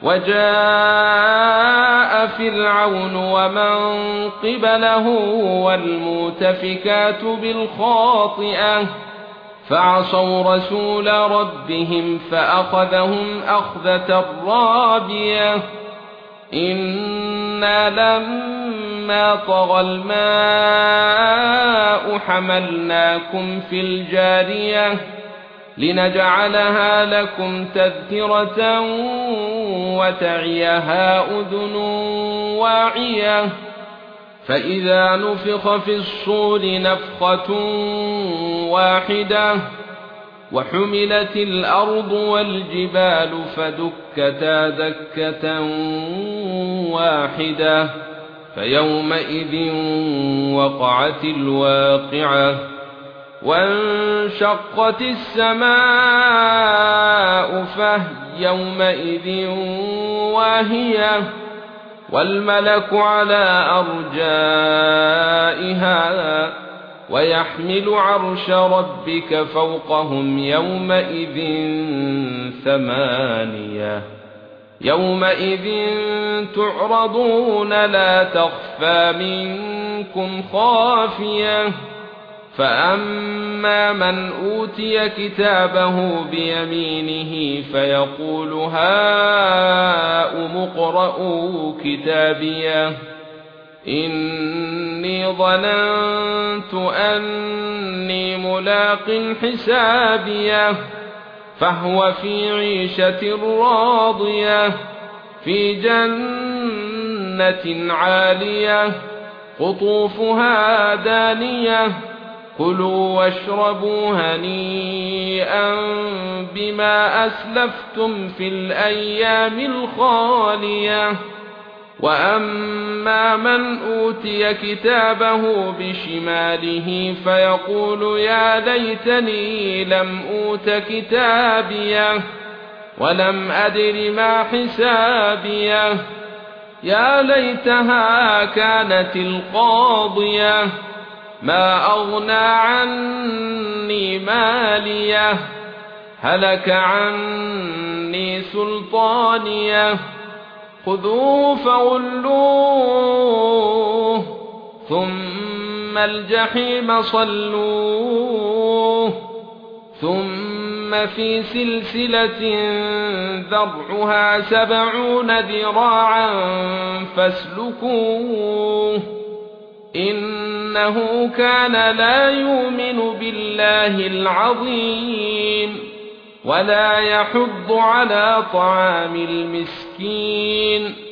وجاء فرعون ومن قبله والمؤتفكات بالخاطئة فعصوا رسول ربهم فأخذهم أخذة رابية إنا لما طغى الماء حملناكم في الجارية لنجعلها لكم تذكرة وتعيها أذن واعية فإذا نفخ في الصور نفخة واحدة وحملت الأرض والجبال فدكتا دكة واحدة فيومئذ وقعت الواقعة وانشقت السماء فهي يومئذ واهية والملك على أرجائها ويحمل عرش ربك فوقهم يومئذ ثمانية يومئذ تعرضون لا تخفى منكم خافية فأما من أوتي كتابه بيمينه فيقول هاؤم اقرءوا كتابيه إني ظننت أني ملاق حسابيه فهو في عيشة راضية في جنة عالية قطوفها دانية كلوا واشربوا هنيئا بما أسلفتم في الأيام الخالية وأما من أوتي كتابه بشماله فيقول يا ليتني لم أوت كتابيه ولم أدر ما حسابيه يا ليتها كانت القاضية ما أغنى عني ماليه هلك عني سلطانيه خذوه فغلوه ثم الجحيم صلوه ثم في سلسلة ذرعها 70 ذراعا فاسلكوه إنه كان لا يؤمن بالله العظيم ولا يحض على طعام المسكين